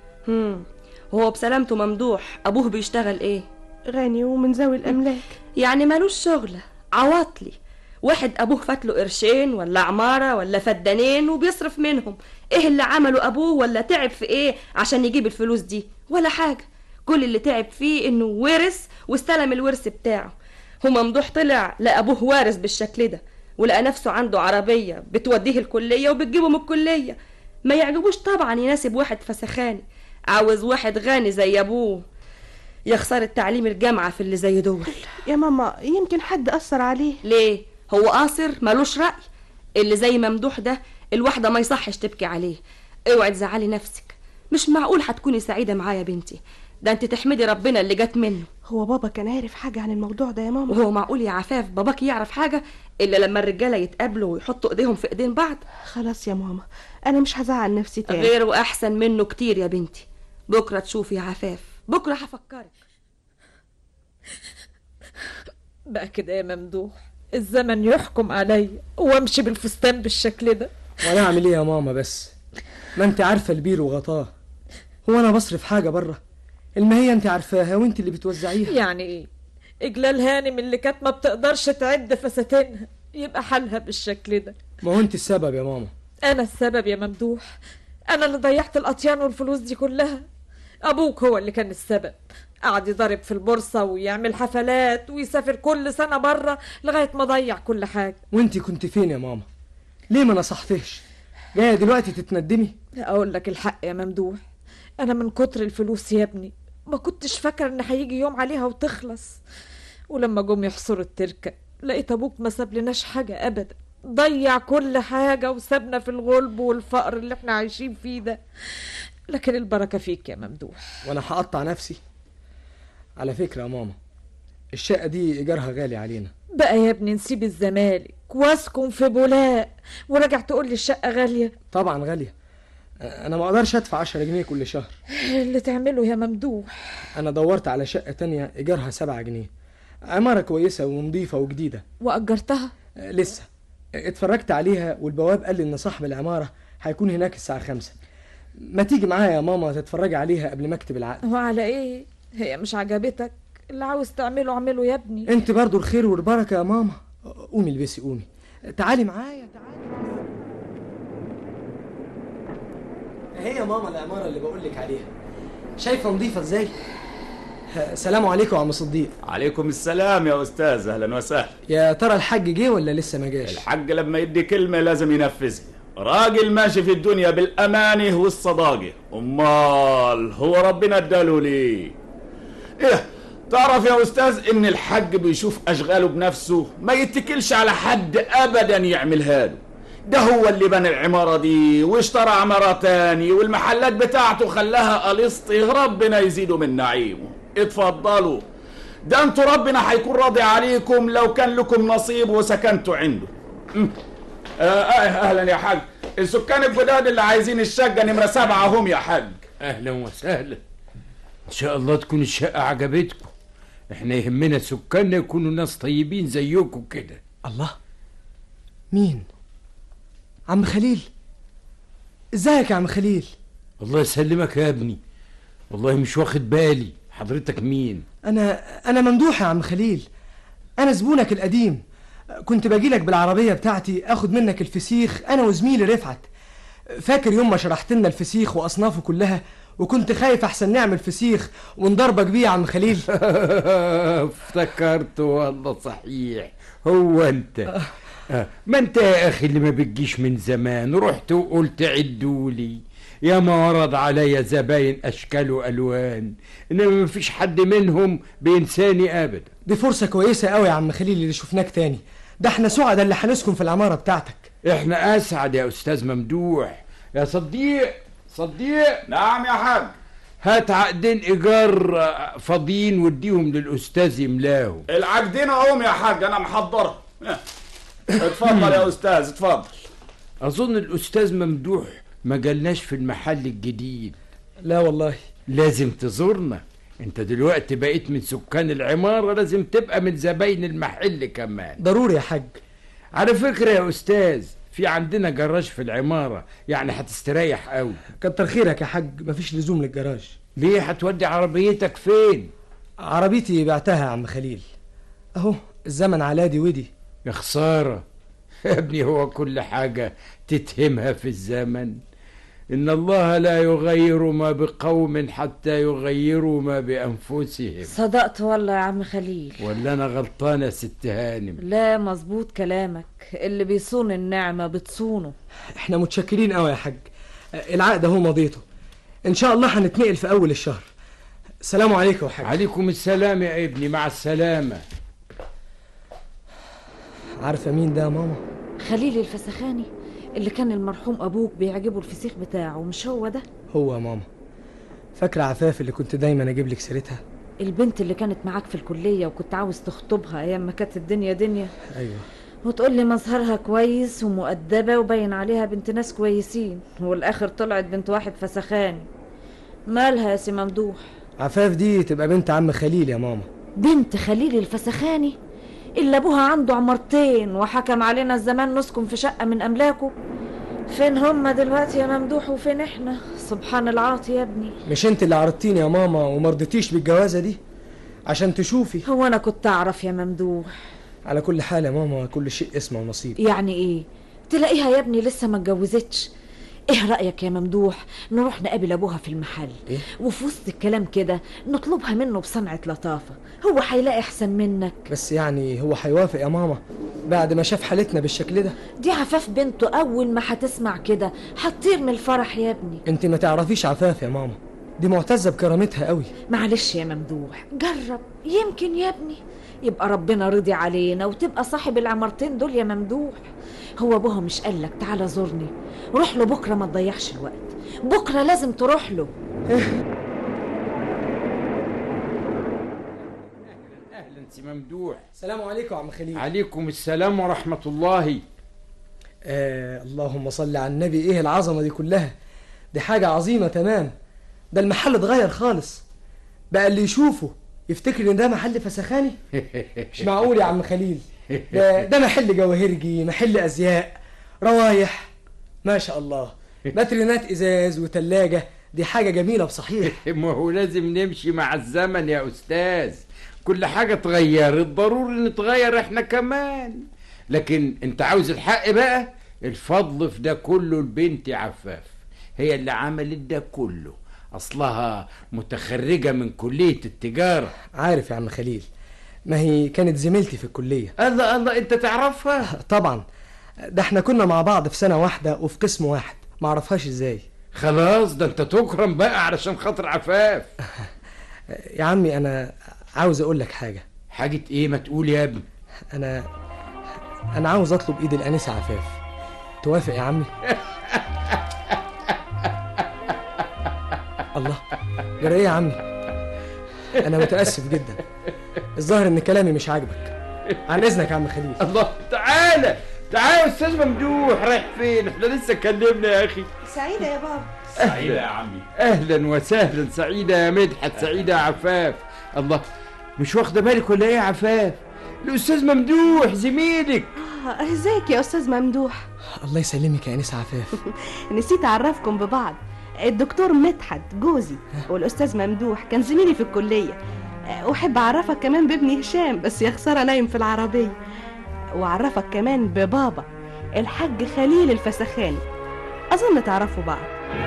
هم هو بسلامته ممدوح ابوه بيشتغل ايه؟ غني ومن ذوي الاملاك. يعني مالوش شغله، عواطلي. واحد ابوه فاتله قرشين ولا عماره ولا فدانين وبيصرف منهم. ايه اللي عمله ابوه ولا تعب في ايه عشان يجيب الفلوس دي؟ ولا حاجه. كل اللي تعب فيه انه ورث واستلم الورث بتاعه. هو ممدوح طلع لقى ابوه وارث بالشكل ده ولقى نفسه عنده عربيه بتوديه الكليه وبتجيبه من الكليه. ما يعجبوش طبعا يناسب واحد فسخاني. عاوز واحد غني زي ابوه. يا خساره تعليم الجامعه في اللي زي دول. يا ماما يمكن حد اثر عليه. ليه؟ هو قاصر مالوش راي؟ اللي زي ممدوح ده الواحده ما يصحش تبكي عليه. اوعي تزعلي نفسك، مش معقول هتكوني سعيده معايا بنتي. ده انت تحمدي ربنا اللي جت منه. هو بابا كان عارف حاجه عن الموضوع ده يا ماما؟ وهو معقول يا عفاف باباك يعرف حاجه الا لما الرجاله يتقابلوا ويحطوا ايديهم في ايدين بعض؟ خلاص يا ماما انا مش هزعل نفسي تاني. غيره احسن منه كتير يا بنتي. بكره تشوفي يا عفاف، بكره هفكرك. بقى كده يا ممدوح الزمن يحكم عليا وامشي بالفستان بالشكل ده؟ وانا اعمل ايه يا ماما؟ بس ما انت عارفه البير وغطاه. هو انا بصرف حاجه بره؟ الماهيه انت عارفاها وانت اللي بتوزعيها. يعني ايه؟ اجلال هانم اللي كانت ما بتقدرش تعد فساتينها يبقى حالها بالشكل ده؟ ما هو انت السبب يا ماما. انا السبب يا ممدوح؟ انا اللي ضيعت الاطيان والفلوس دي كلها؟ ابوك هو اللي كان السبب. قعد يضرب في البورصه ويعمل حفلات ويسافر كل سنه بره لغايه ما ضيع كل حاجه. وانت كنت فين يا ماما؟ ليه ما نصحتش؟ جايه دلوقتي تتندمي؟ اقول لك الحق يا ممدوح، انا من كتر الفلوس يا ابني ما كنتش فاكر ان هيجي يوم عليها وتخلص. ولما جم يحصروا التركه لقيت ابوك ما سابلناش حاجه ابدا، ضيع كل حاجه وسابنا في الغلب والفقر اللي احنا عايشين فيه ده. لكن البركه فيك يا ممدوح. وانا هقطع نفسي؟ على فكره يا ماما الشقه دي ايجارها غالي علينا. بقى يا ابني نسيب الزمالك واسكن في بولاق ورجع تقول لي الشقه غاليه؟ طبعا غاليه. انا ما اقدرش ادفع عشرة جنيه كل شهر. اللي تعمله يا ممدوح. انا دورت على شقه تانية ايجارها سبعة جنيه، عماره كويسه ونظيفه وجديده. واجرتها؟ لسه. اتفرجت عليها والبواب قال لي ان صاحب العماره هيكون هناك الساعه خمسة. ما تيجي معايا يا ماما تتفرجي عليها قبل ما اكتب العقد؟ وعلى ايه؟ هي مش عجبتك؟ اللي عاوز تعمله اعمله يا ابني. انت برضو الخير والبركه يا ماما. قومي البسي قومي، تعالي معايا تعالي. هي يا ماما العماره اللي بقول لك عليها، شايفه نظيفه ازاي؟ سلام عليكم يا عم صديق. عليكم السلام يا استاذ، اهلا وسهلا. يا ترى الحاج جه ولا لسه ما جاش؟ الحاج لما يدي كلمه لازم ينفذها، راجل ماشي في الدنيا بالامانه والصداقه. امال هو ربنا اداله ليه؟ ايه تعرف يا استاذ ان الحاج بيشوف اشغاله بنفسه، ما يتكلش على حد ابدا يعملها له. ده هو اللي بنى العماره دي واشترى عماره تاني والمحلات بتاعته خلاها قليصته، ربنا يزيده من نعيمه. اتفضلوا، ده انتوا ربنا هيكون راضي عليكم لو كان لكم نصيب وسكنتوا عنده. آه اهلا يا حاج، السكان الجداد اللي عايزين الشقه نمره سبعه هم يا حاج. اهلا وسهلا. ان شاء الله تكون الشقة عجبتكم. احنا يهمنا سكاننا يكونوا ناس طيبين زيكم كده. الله، مين؟ عم خليل؟ ازيك يا عم خليل؟ الله يسلمك يا ابني، والله مش واخد بالي. حضرتك مين؟ انا انا ممدوح يا عم خليل، انا زبونك القديم. كنت باجيلك بالعربيه بتاعتي اخد منك الفسيخ انا وزميلي رفعت. فاكر يوم ما شرحت لنا الفسيخ واصنافه كلها وكنت خايف احسن نعمل فسيخ ونضربك بيه يا عم خليل؟ افتكرت والله صحيح. هو انت آه. ما انت يا اخي اللي ما بتجيش من زمان، رحت وقلت عدولي. يا ما ورد عليا زباين اشكال والوان، انما ما فيش حد منهم بينساني ابدا. دي فرصه كويسه قوي يا عم خليل اللي شفناك تاني. ده احنا سعداء اللي هنسكن في العماره بتاعتك. احنا اسعد يا استاذ ممدوح. يا صديق صديق. نعم يا حاج. هات عقدين ايجار فاضيين واديهم للاستاذ يملاهم. العقدين اهم يا حاج، انا محضرهم. اتفضل يا استاذ اتفضل. اظن الاستاذ ممدوح ما جالناش في المحل الجديد. لا والله. لازم تزورنا، انت دلوقتي بقيت من سكان العمارة، لازم تبقى من زباين المحل كمان. ضروري يا حاج. على فكرة يا استاذ، في عندنا جراج في العمارة، يعني هتستريح قوي. كتر خيرك يا حاج، مفيش لزوم للجراج. ليه؟ هتودي عربيتك فين؟ عربيتي بعتها يا عم خليل، اهو الزمن على دي ودي. يا خسارة يا ابني، هو كل حاجة تتهمها في الزمن. إن الله لا يغير ما بقوم حتى يغيروا ما بأنفسهم. صدقت والله يا عم خليل. ولا أنا غلطانة يا ست هانم؟ لا مظبوط كلامك، اللي بيصون النعمة بتصونه. احنا متشكرين قوي يا حاج، العقد اهو مضيته، ان شاء الله هنتنقل في اول الشهر. السلام عليكم يا حاج. عليكم السلام يا ابني، مع السلامة. عارفة مين ده يا ماما؟ خليل الفسخاني اللي كان المرحوم ابوك بيعجبه الفسيخ بتاعه، مش هو ده؟ هو يا ماما. فاكرة عفاف اللي كنت دايما اجيب لك سيرتها؟ البنت اللي كانت معاك في الكلية وكنت عاوز تخطبها ايام ما كانت الدنيا دنيا. ايوه. وتقول لي مظهرها كويس ومؤدبة وبين عليها بنت ناس كويسين، والاخر طلعت بنت واحد فسخاني. مالها يا سي ممدوح؟ عفاف دي تبقى بنت عم خليل يا ماما. بنت خليل الفسخاني اللي ابوها عنده عمارتين وحكم علينا الزمان نسكن في شقة من املاكه؟ فين هم دلوقتي يا ممدوح وفين احنا؟ سبحان العاطي يا ابني. مش انت اللي عرضتيني يا ماما ومرضتيش بالجوازة دي عشان تشوفي؟ هو انا كنت اعرف يا ممدوح؟ على كل حال يا ماما، كل شيء اسمه ونصيب. يعني ايه؟ تلاقيها يا ابني لسه ما اتجوزتش. ايه رأيك يا ممدوح نروح نقابل ابوها في المحل؟ إيه؟ وفي وسط الكلام كده نطلبها منه بصنعة لطافة، هو هيلاقي احسن منك. بس يعني هو هيوافق يا ماما بعد ما شاف حالتنا بالشكل ده؟ دي عفاف بنته اول ما هتسمع كده هتطير من الفرح يا ابني. انت ما تعرفيش عفاف يا ماما، دي معتزة بكرامتها قوي. معلش يا ممدوح، جرب يمكن يا ابني يبقى ربنا رضي علينا وتبقى صاحب العمارتين دول يا ممدوح. هو ابوها مش قالك تعالى زورني؟ روح له بكره، ما تضيعش الوقت، بكره لازم تروح له. اهلا سي ممدوح. السلام عليكم يا عم خليل. عليكم السلام ورحمة الله. آه اللهم صل على النبي. ايه العظمة دي كلها؟ دي حاجة عظيمة تمام. ده المحل اتغير خالص، بقى اللي يشوفه يفتكر ان ده محل فسخاني. مش معقول يا عم خليل، ده, ده محل جواهرجي، محل ازياء، روايح، ما شاء الله، باترينات ازاز وتلاجة. دي حاجة جميلة بصحيح. ما هو لازم نمشي مع الزمن يا استاذ، كل حاجة اتغيرت ضروري نتغير احنا كمان. لكن انت عاوز الحق بقى، الفضل في ده كله لبنتي عفاف، هي اللي عملت ده كله، اصلها متخرجة من كلية التجارة. عارف يا عم خليل، ما هي كانت زميلتي في الكلية. الله الله، انت تعرفها؟ طبعا، ده احنا كنا مع بعض في سنة واحدة وفي قسم واحد، ما اعرفهاش ازاي. خلاص، ده انت تكرم بقى علشان خاطر عفاف. يا عمي انا عاوز اقول لك حاجة. حاجة ايه؟ ما تقول يا ابني. انا انا عاوز اطلب ايد الانسة عفاف، توافق يا عمي؟ الله، جرى ايه يا عمي؟ انا متاسف جدا، الظاهر ان كلامي مش عاجبك. عن اذنك يا عم خليل. الله، تعالى تعال يا استاذ ممدوح، رايح فين؟ احنا لسه اتكلمنا يا اخي. سعيدة يا بابا. سعيدة يا عمي. اهلا وسهلا. سعيدة يا مدحت، سعيدة يا عفاف. الله، مش واخده بالك ولا ايه يا عفاف؟ الاستاذ ممدوح زميلك. آه، ازيك يا استاذ ممدوح؟ الله يسلمك يا انسه عفاف. نسيت اعرفكم ببعض، الدكتور مدحت جوزي والاستاذ ممدوح كان زميلي في الكليه. واحب اعرفك كمان بابني هشام، بس يا خساره نايم في العربيه. واعرفك كمان ببابا الحاج خليل الفسخاني، اظن تعرفوا بعض.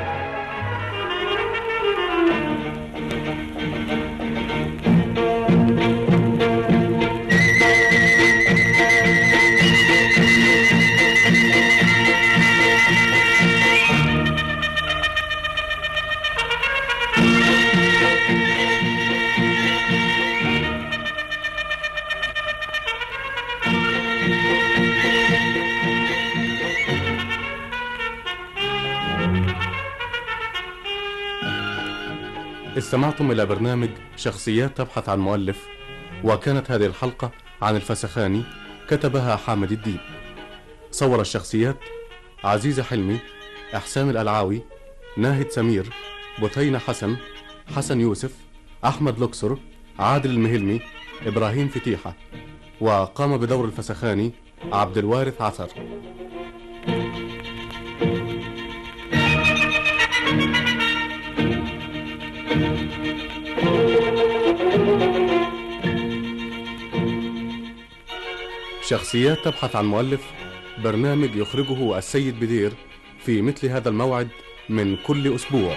استمعتم إلى برنامج شخصيات تبحث عن مؤلف، وكانت هذه الحلقة عن الفسخاني، كتبها حامد الدين. صور الشخصيات: عزيزة حلمي، إحسان الألعاوي، ناهد سمير، بثينة حسن، حسن يوسف، أحمد لوكسر، عادل المهلمي، إبراهيم فتيحة. وقام بدور الفسخاني عبد الوارث عثر. شخصيات تبحث عن مؤلف، برنامج يخرجه السيد بدير في مثل هذا الموعد من كل أسبوع.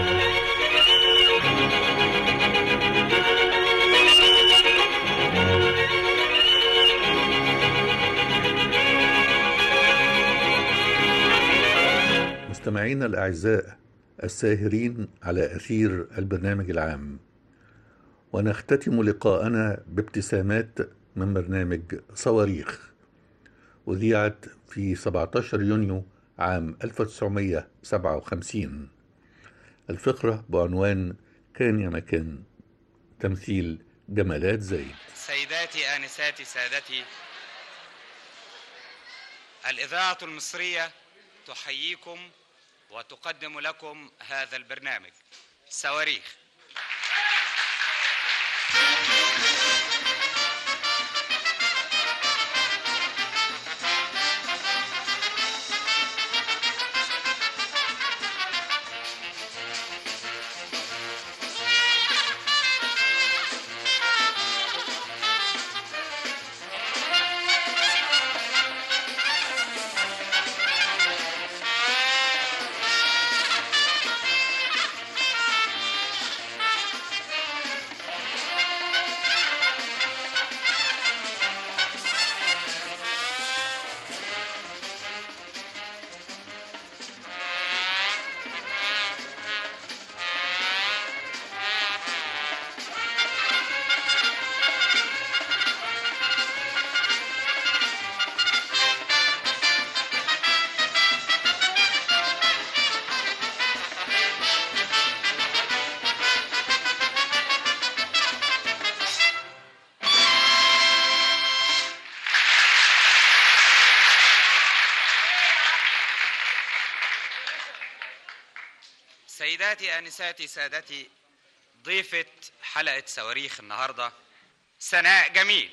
مستمعينا الأعزاء الساهرين على أثير البرنامج العام، ونختتم لقاءنا بابتسامات من برنامج صواريخ، أذيعت في سبعة عشر يونيو عام ألف وتسعمائة وسبعة وخمسين. الفقرة بعنوان كان يا مكان، تمثيل جمالات زايد. سيداتي آنساتي سادتي، الإذاعة المصرية تحييكم وتقدم لكم هذا البرنامج صواريخ. سيداتي آنساتي سادتي، ضيفة حلقة صواريخ النهاردة سناء جميل.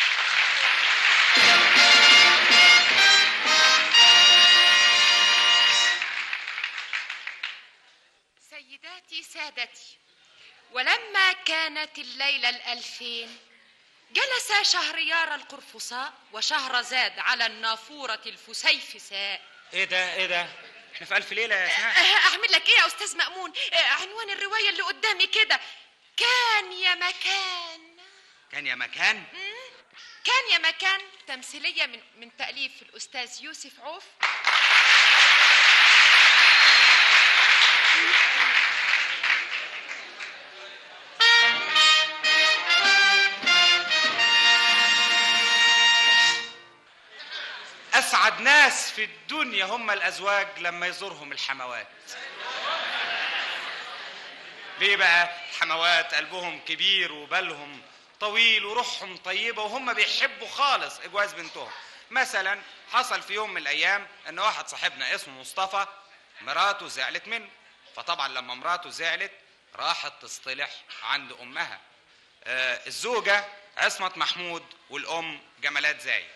سيداتي سادتي، ولما كانت الليلة الألفين جلس شهريار القرفصاء وشهرزاد على النافورة الفسيفساء. ايه ده ايه ده احنا في ألف ليلة يا سناء. اعمل لك ايه يا استاذ مأمون؟ عنوان الرواية اللي قدامي كده، كان يا مكان. كان يا مكان كان يا مكان، تمثيلية من من تأليف الأستاذ يوسف عوف. أسعد ناس في الدنيا هم الأزواج لما يزورهم الحموات. ليه بقى؟ الحموات قلبهم كبير وبالهم طويل وروحهم طيبة وهم بيحبوا خالص إجواز بنتهم، مثلا حصل في يوم من الايام ان واحد صاحبنا اسمه مصطفى مراته زعلت منه، فطبعا لما مراته زعلت راحت تصطلح عند امها. آه الزوجه عصمت محمود والام جمالات زايد.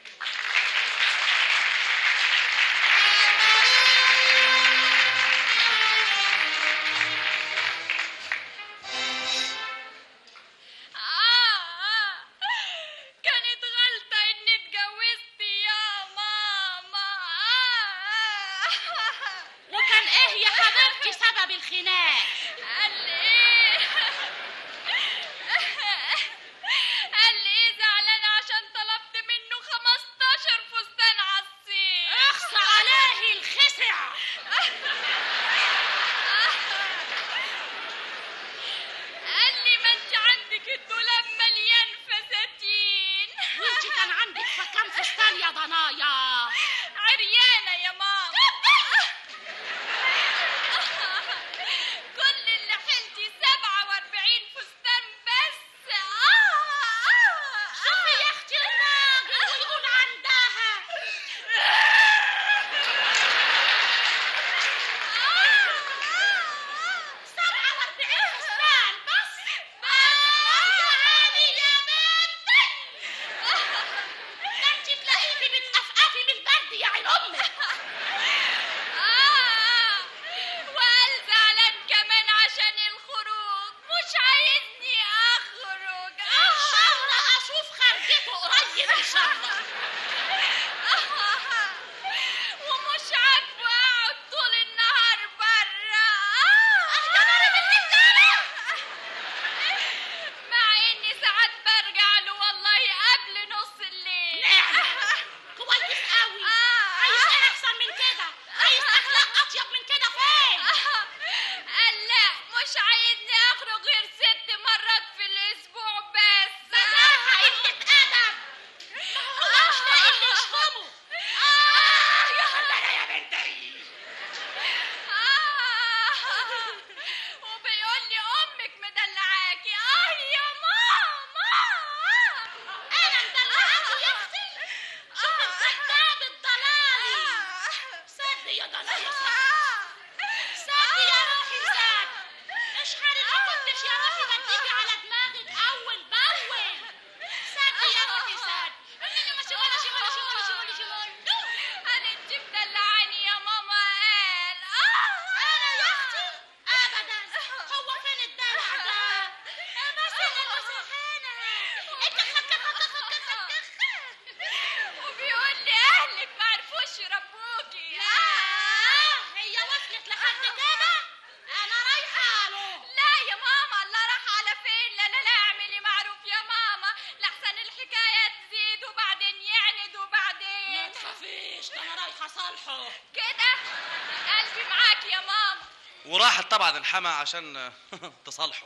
وراحت طبعا الحما عشان تصالحه.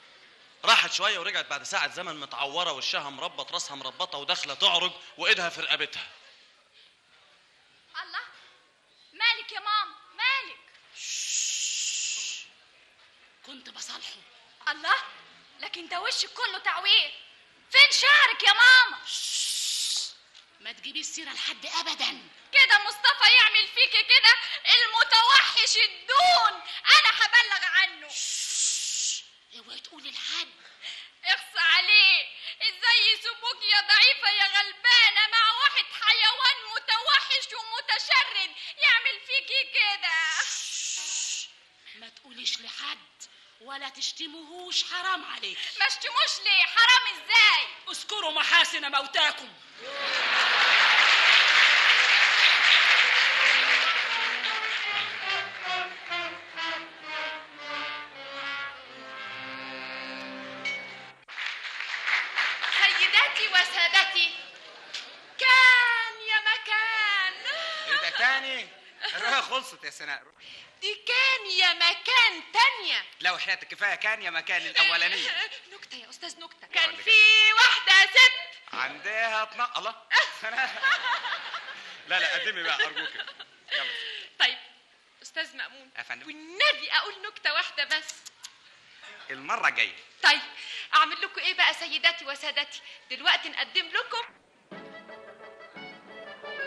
راحت شويه ورجعت بعد ساعه زمن متعوره، وشها مربط، راسها مربطه، وداخله تعرج وايدها في رقبتها. الله، مالك يا ماما مالك؟ كنت بصالحه. الله، لكن ده وشك كله تعوير، فين شعرك يا ماما؟ ما تجيبيش سيره لحد ابدا. كده مصطفى يعمل فيكي كده المتوحش الدون، انا هبلغ عنه. اوعي تقولي لحد. اخص عليه، ازاي يسيبوك يا ضعيفه يا غلبانه مع واحد حيوان متوحش ومتشرد يعمل فيكي كده؟ ما تقوليش لحد ولا تشتموهوش، حرام عليك. ما اشتموش ليه؟ حرام ازاي؟ اذكروا محاسن موتاكم. سيداتي وسادتي، كان يا مكان. ايه ده تاني؟ الرؤية خلصت يا سناء. دي كان يا مكان تانية. لا وحياتك كفايه كان يا مكان الاولانيه. نكته يا استاذ نكته. كان في واحده ست عندها اطناق. الله لا لا قدمي بقى ارجوك. يلا. طيب استاذ مأمون، يا فندم، والنبي اقول نكته واحده بس المره الجايه. طيب اعمل لكم ايه بقى سيداتي وسادتي؟ دلوقتي نقدم لكم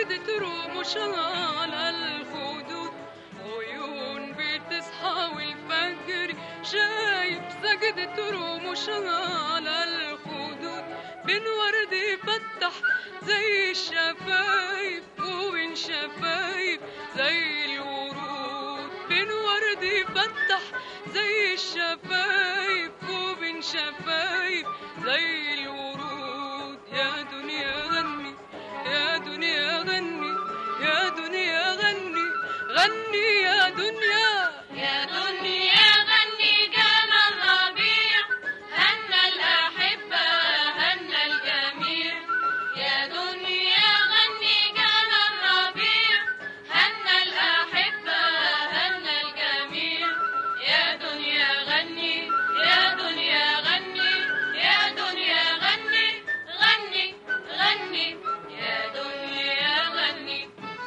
سجدت رموشها على الخدود، عيون بتصحى والفجر شايف سجدت رموشها على الخدود، بين ورد فتح زي الشفايف وبين شفايف زي الورود، بين ورد فتح زي الشفايف وبين شفايف زي الورود. يا دنيا غني يا دنيا غني يا دنيا غني غني يا دنيا يا دنيا غني جانا الربيع، هنا الأحبة هنا الجميع. يا دنيا غني جانا الربيع، هنا الأحبة هنا الجميع. يا دنيا غني يا دنيا غني يا دنيا غني غني غني يا دنيا غني.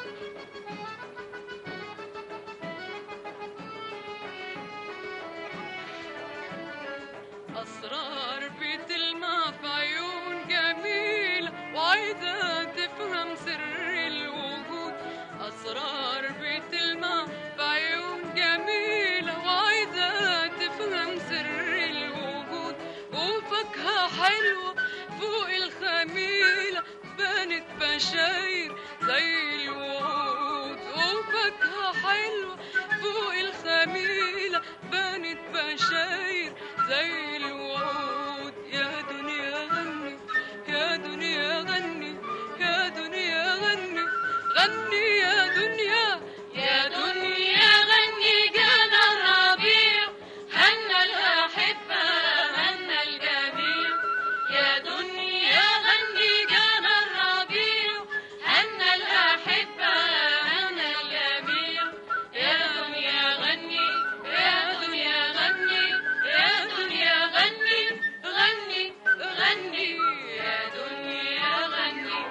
أسرار بتلمع في عيون جميلة وعايزة تفهم سر الوجود، أسرار بتلمع في عيون جميلة وعايزة تفهم سر الوجود، وفاكهة حلوة فوق الخميلة بانت بشاير زي الوعود، وفاكهة حلوة فوق الخميلة بانت بشاير زي الوعود. يا دنيا غني يا دنيا غني يا دنيا غني غني يا دنيا يا دنيا غني جانا الربيع، هنا الأحبة هنا الجميع. يا دنيا غني جانا الربيع، هنا الأحبة هنا الجميع. يا دنيا غني يا دنيا غني يا دنيا غني غني غني يا دنيا غني.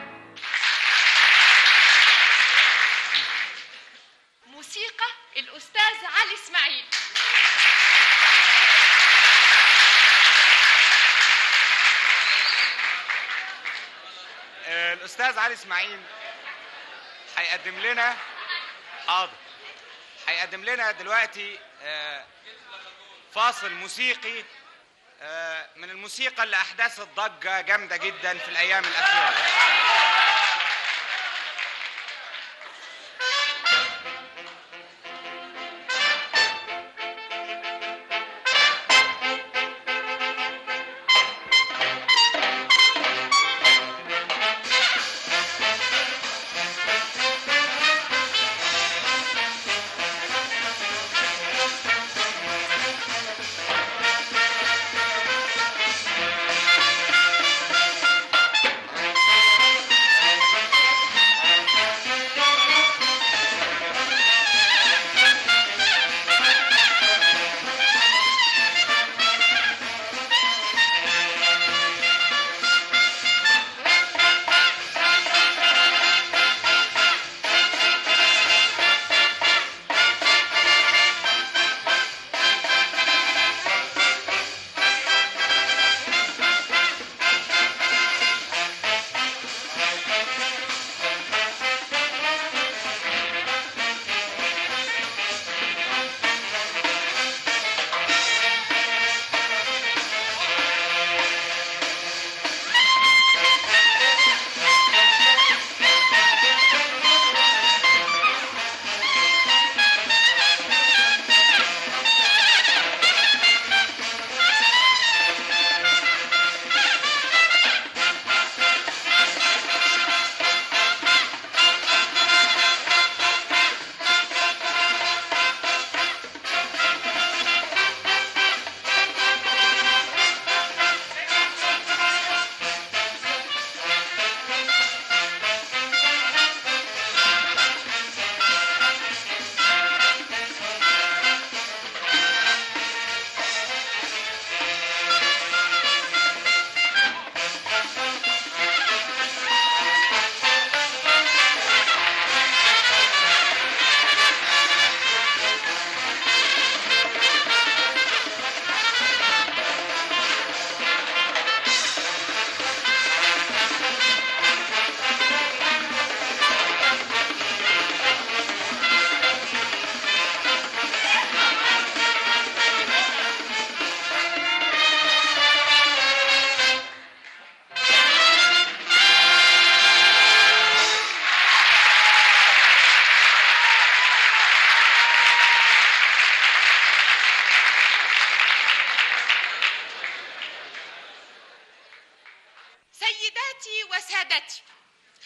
موسيقى الأستاذ علي إسماعيل. آه، الأستاذ علي إسماعيل هيقدم لنا حاضر هيقدم لنا دلوقتي آه، فاصل موسيقي آه، من الموسيقى اللي أحدثت ضجة جامدة جدا في الأيام الأخيرة.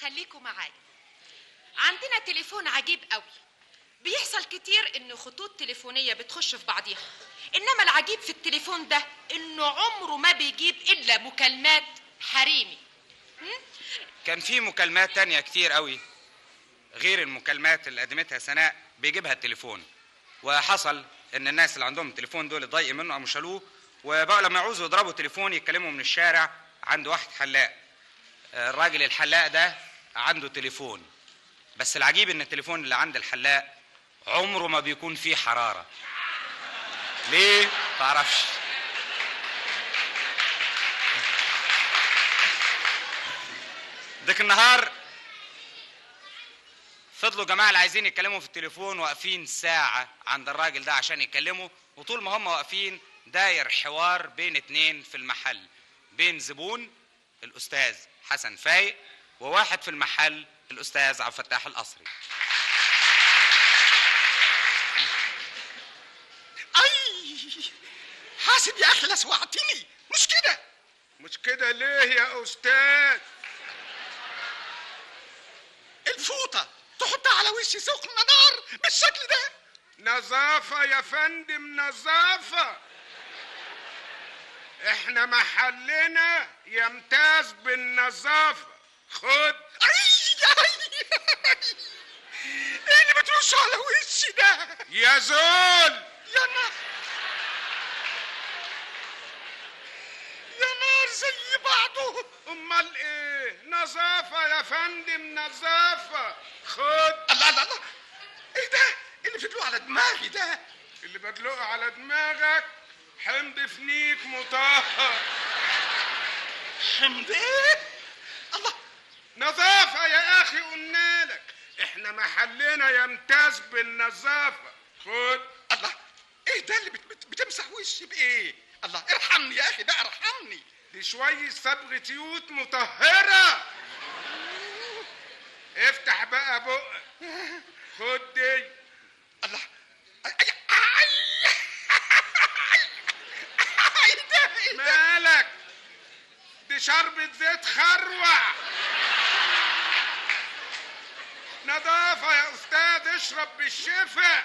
خليكوا معايا. عندنا تليفون عجيب قوي. بيحصل كتير ان خطوط تليفونية بتخش في بعضيها، انما العجيب في التليفون ده انه عمره ما بيجيب الا مكالمات حريمي. كان في مكالمات تانية كتير قوي غير المكالمات اللي قدمتها سناء بيجيبها التليفون، وحصل ان الناس اللي عندهم التليفون دول اتضايقوا منه قاموا شالوه، وبقوا لما يعوزوا يضربوا تليفون يتكلموا من الشارع عند واحد حلاق. الراجل الحلاق ده عنده تليفون، بس العجيب ان التليفون اللي عند الحلاق عمره ما بيكون فيه حرارة. ليه؟ تعرفش. ديك النهار فضلوا جماعة اللي عايزين يتكلموا في التليفون واقفين ساعة عند الراجل ده عشان يتكلموا، وطول ما هم واقفين داير حوار بين اتنين في المحل، بين زبون الأستاذ حسن فايق وواحد في المحل الأستاذ عبد الفتاح القصري. أي حاسب يا أخي لسوعتني. مش كده مش كده ليه يا أستاذ؟ الفوطة تحطها على وش سخن نار بالشكل ده؟ نظافة يا فندم، نظافة. احنا محلنا يمتاز بالنظافة. خد. ايه اللي بترش على وشي ده يا زول؟ يا نار يا نار زي بعضه. امال ايه؟ نظافة يا فندم، نظافة. خد. الله الله الله، ايه ده اللي بتدلقه على دماغي ده؟ اللي بدلقه على دماغك حمض فنيك مطهر. حمض ايه؟ الله. نظافة يا اخي قلنا لك، احنا محلنا يمتاز بالنظافة. خد. الله، ايه ده اللي بت بت بتمسح وشي بايه؟ الله ارحمني يا اخي بقى، ارحمني. دي شوية صبغة يود مطهرة. افتح بقى بقك. خد دي. الله. مالك؟ دي شربة زيت خروع. نظافة يا أستاذ، اشرب بالشفا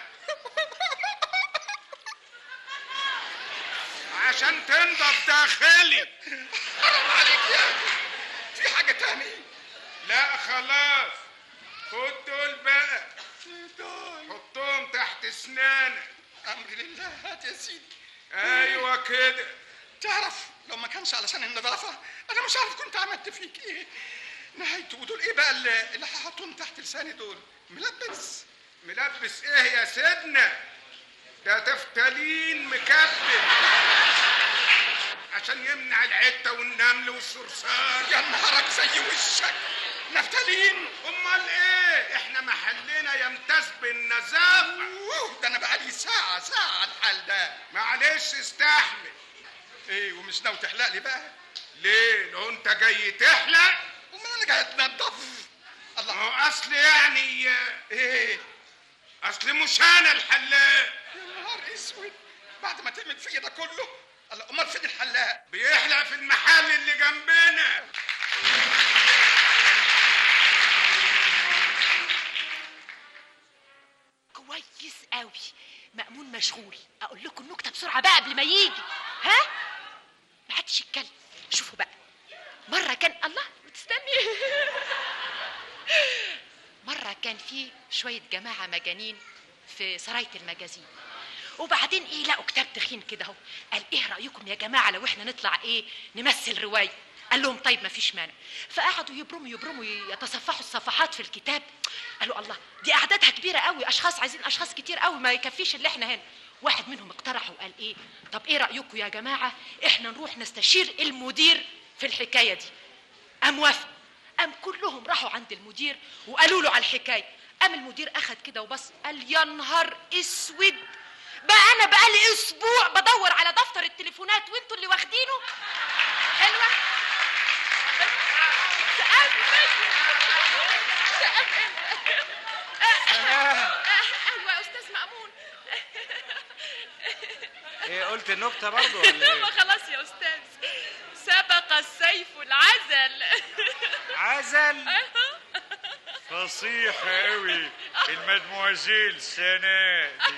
عشان تنضف داخلي. حرام عليك يا أخي، في حاجة تاني؟ لا خلاص. خد دول بقى، دول حطهم تحت اسنانك. أمر لله. هات يا سيدي. أيوة كده. تعرف لو ما كانش علشان النظافة أنا مش عارف كنت عملت فيك إيه. نهايته. ودول إيه بقى اللي, اللي هحطهم تحت لساني دول؟ ملبس. ملبس إيه يا سيدنا؟ ده تفتالين مكبل عشان يمنع العتة والنمل والصرصار. يا نهارك زي وشك. نفتالين؟ امال ايه؟ احنا محلنا يمتاز بالنظافة. ده انا بقالي ساعة ساعة على الحال ده. معلش استحمل. ايه ومش ناوي تحلق لي بقى؟ ليه؟ لو انت جاي تحلق؟ امال انا جاي اتنضف. الله. ما هو اصل يعني ايه؟ اصل مش انا الحلاق. يا نهار اسود، بعد ما تعمل فيا ده كله. الله، امال فين الحلاق؟ بيحلق في المحل اللي جنبنا. كويس قوي. مأمون مشغول. اقول لكم النكته بسرعه بقى قبل ما يجي. ها؟ ما حدش يتكلم. شوفوا بقى، مره كان الله بتستني مره كان في شويه جماعه مجانين في سرايه المجازين، وبعدين ايه لقوا كتاب تخين كده اهو. قال ايه رايكم يا جماعه لو احنا نطلع ايه نمثل روايه؟ قال لهم طيب ما فيش مانع. فقعدوا يبرموا يبرموا يتصفحوا الصفحات في الكتاب. قالوا الله دي اعدادها كبيره قوي، اشخاص عايزين اشخاص كتير قوي، ما يكفيش اللي احنا هنا. واحد منهم اقترح وقال ايه، طب ايه رايكم يا جماعه احنا نروح نستشير المدير في الحكايه دي؟ قام وافق. قام كلهم راحوا عند المدير وقالوا له على الحكايه. قام المدير اخد كده وبص قال يا نهار اسود، بقى انا بقالي اسبوع بدور على دفتر التليفونات وانتوا اللي واخدينه. حلوه. ايوه يا استاذ مأمون. ايه قلت النكته برضه ولا ايه؟ ما خلاص يا استاذ، سبق السيف العزل. عزل؟ فصيحة قوي المدموزيل سنادي.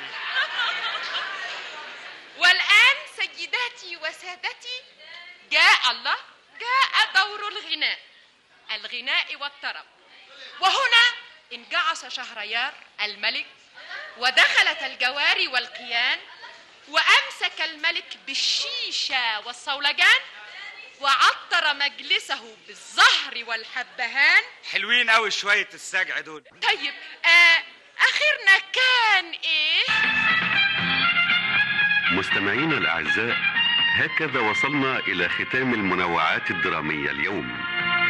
والآن سيداتي وسادتي جاء الله جاء دور الغناء الغناء والطرب. وهنا انجعص شهريار الملك ودخلت الجواري والقيان وأمسك الملك بالشيشة والصولجان وعطر مجلسه بالزهر والحبهان. حلوين قوي شوية السجع دول. طيب آه آخرنا كان إيه؟ مستمعينا الأعزاء، هكذا وصلنا إلى ختام المنوعات الدرامية اليوم.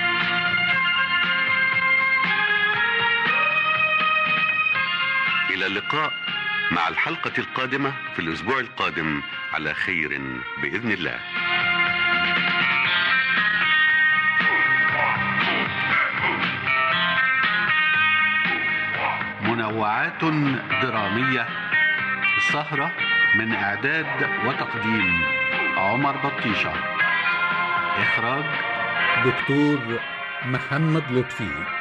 إلى اللقاء مع الحلقة القادمة في الأسبوع القادم على خير بإذن الله. منوعات درامية، سهرة من إعداد وتقديم عمر بطيشة، إخراج دكتور محمد لطفي.